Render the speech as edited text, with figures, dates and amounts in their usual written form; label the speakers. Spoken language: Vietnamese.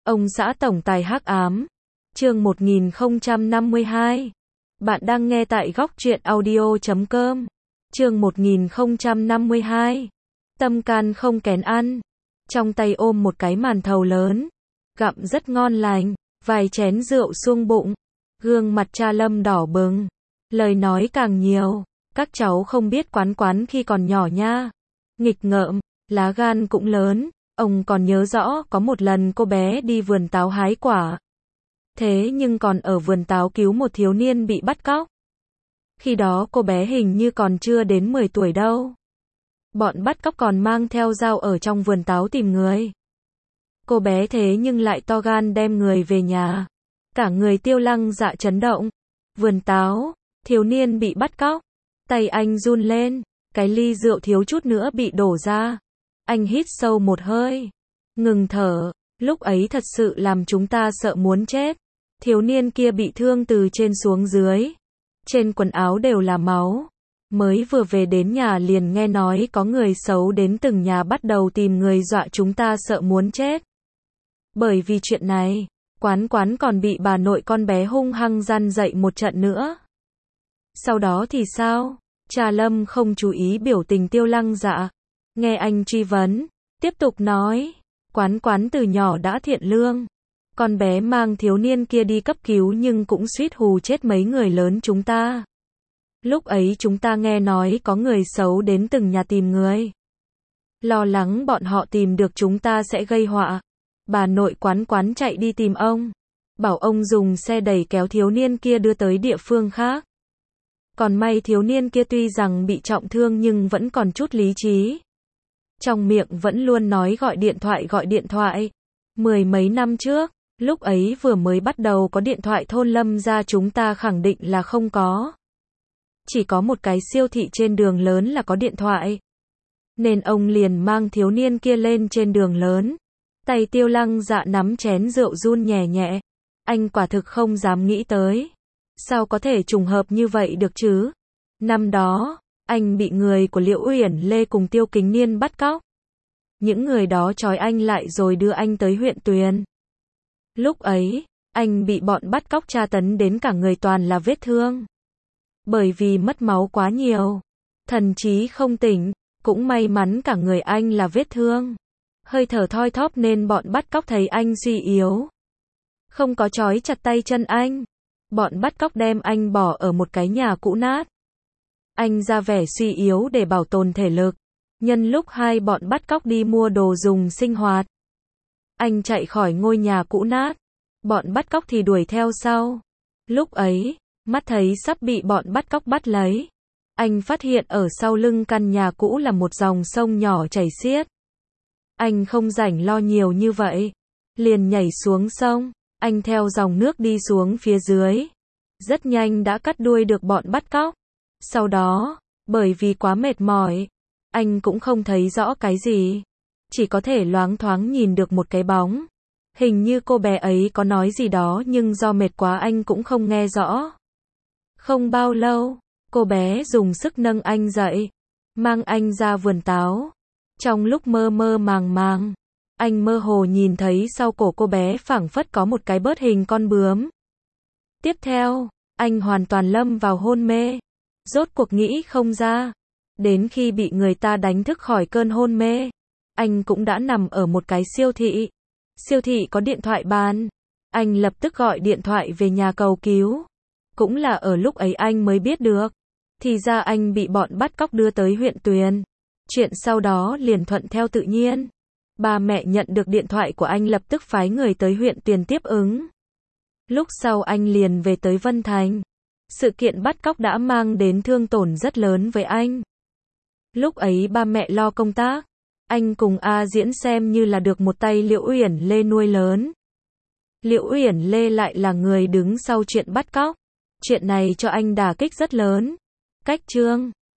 Speaker 1: Ông xã tổng tài hắc ám. Chương 1052. Bạn đang nghe tại góc truyện audio.com. Chương 1052. Tâm can không kén ăn. Trong tay ôm một cái màn thầu lớn, gặm rất ngon lành, vài chén rượu xuông bụng. Gương mặt cha Lâm đỏ bừng, lời nói càng nhiều. Các cháu không biết Quán Quán khi còn nhỏ nha. Nghịch ngợm, lá gan cũng lớn. Ông còn nhớ rõ có một lần cô bé đi vườn táo hái quả. Thế nhưng còn ở vườn táo cứu một thiếu niên bị bắt cóc. Khi đó cô bé hình như còn chưa đến 10 tuổi đâu. Bọn bắt cóc còn mang theo dao ở trong vườn táo tìm người. Cô bé thế nhưng lại to gan đem người về nhà. Cả người Tiêu Lăng Dạ chấn động. Vườn táo, thiếu niên bị bắt cóc. Tay anh run lên, cái ly rượu thiếu chút nữa bị đổ ra. Anh hít sâu một hơi, ngừng thở. Lúc ấy thật sự làm chúng ta sợ muốn chết. Thiếu niên kia bị thương từ trên xuống dưới. Trên quần áo đều là máu. Mới vừa về đến nhà liền nghe nói có người xấu đến từng nhà bắt đầu tìm người dọa chúng ta sợ muốn chết. Bởi vì chuyện này, Quán Quán còn bị bà nội con bé hung hăng răn dạy một trận nữa. Sau đó thì sao? Cha Lâm không chú ý biểu tình Tiêu Lăng Dạ. Nghe anh truy vấn, tiếp tục nói, Quán Quán từ nhỏ đã thiện lương. Con bé mang thiếu niên kia đi cấp cứu nhưng cũng suýt hù chết mấy người lớn chúng ta. Lúc ấy chúng ta nghe nói có người xấu đến từng nhà tìm người. Lo lắng bọn họ tìm được chúng ta sẽ gây họa. Bà nội Quán Quán chạy đi tìm ông. Bảo ông dùng xe đẩy kéo thiếu niên kia đưa tới địa phương khác. Còn may thiếu niên kia tuy rằng bị trọng thương nhưng vẫn còn chút lý trí. Trong miệng vẫn luôn nói gọi điện thoại. 10 mấy năm trước, lúc ấy vừa mới bắt đầu có điện thoại thôn Lâm ra chúng ta khẳng định là không có. Chỉ có một cái siêu thị trên đường lớn là có điện thoại. Nên ông liền mang thiếu niên kia lên trên đường lớn. Tay Tiêu Lăng Dạ nắm chén rượu run nhẹ nhẹ. Anh quả thực không dám nghĩ tới. Sao có thể trùng hợp như vậy được chứ? Năm đó, anh bị người của Liễu Uyển Lê cùng Tiêu Kính Niên bắt cóc. Những người đó trói anh lại rồi đưa anh tới huyện Tuyền. Lúc ấy, anh bị bọn bắt cóc tra tấn đến cả người toàn là vết thương. Bởi vì mất máu quá nhiều, thần trí không tỉnh, cũng may mắn cả người anh là vết thương. Hơi thở thoi thóp nên bọn bắt cóc thấy anh suy yếu. Không có trói chặt tay chân anh. Bọn bắt cóc đem anh bỏ ở một cái nhà cũ nát. Anh ra vẻ suy yếu để bảo tồn thể lực. Nhân lúc hai bọn bắt cóc đi mua đồ dùng sinh hoạt, anh chạy khỏi ngôi nhà cũ nát. Bọn bắt cóc thì đuổi theo sau. Lúc ấy, mắt thấy sắp bị bọn bắt cóc bắt lấy. Anh phát hiện ở sau lưng căn nhà cũ là một dòng sông nhỏ chảy xiết. Anh không rảnh lo nhiều như vậy. Liền nhảy xuống sông. Anh theo dòng nước đi xuống phía dưới. Rất nhanh đã cắt đuôi được bọn bắt cóc. Sau đó, bởi vì quá mệt mỏi, anh cũng không thấy rõ cái gì. Chỉ có thể loáng thoáng nhìn được một cái bóng. Hình như cô bé ấy có nói gì đó nhưng do mệt quá anh cũng không nghe rõ. Không bao lâu, cô bé dùng sức nâng anh dậy, mang anh ra vườn táo. Trong lúc mơ mơ màng màng, anh mơ hồ nhìn thấy sau cổ cô bé phảng phất có một cái bớt hình con bướm. Tiếp theo, anh hoàn toàn lâm vào hôn mê. Rốt cuộc nghĩ không ra. Đến khi bị người ta đánh thức khỏi cơn hôn mê, anh cũng đã nằm ở một cái siêu thị. Siêu thị có điện thoại bàn. Anh lập tức gọi điện thoại về nhà cầu cứu. Cũng là ở lúc ấy anh mới biết được. Thì ra anh bị bọn bắt cóc đưa tới huyện Tuyền. Chuyện sau đó liền thuận theo tự nhiên. Ba mẹ nhận được điện thoại của anh lập tức phái người tới huyện Tuyền tiếp ứng. Lúc sau anh liền về tới Vân Thành. Sự kiện bắt cóc đã mang đến thương tổn rất lớn với anh. Lúc ấy ba mẹ lo công tác. Anh cùng A Diễn xem như là được một tay Liễu Uyển Lê nuôi lớn. Liễu Uyển Lê lại là người đứng sau chuyện bắt cóc. Chuyện này cho anh đả kích rất lớn. Cách chương